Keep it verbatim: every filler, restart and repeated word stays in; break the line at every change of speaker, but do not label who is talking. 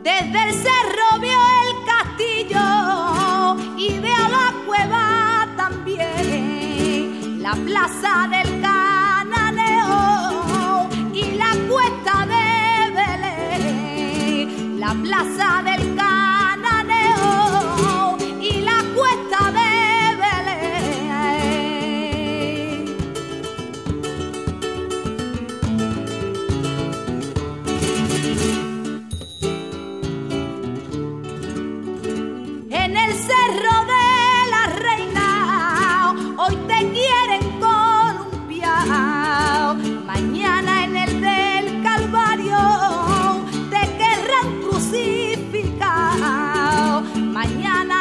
Desde el cerro vio el castillo y veo la cueva también, la plaza del Cananeo y la cuesta de Belén, la plaza del Cananeo y la cuesta de Belén. En el cerro de la Reina hoy te quieren columpiar, mañana en el del Calvario te querrán crucificar, mañana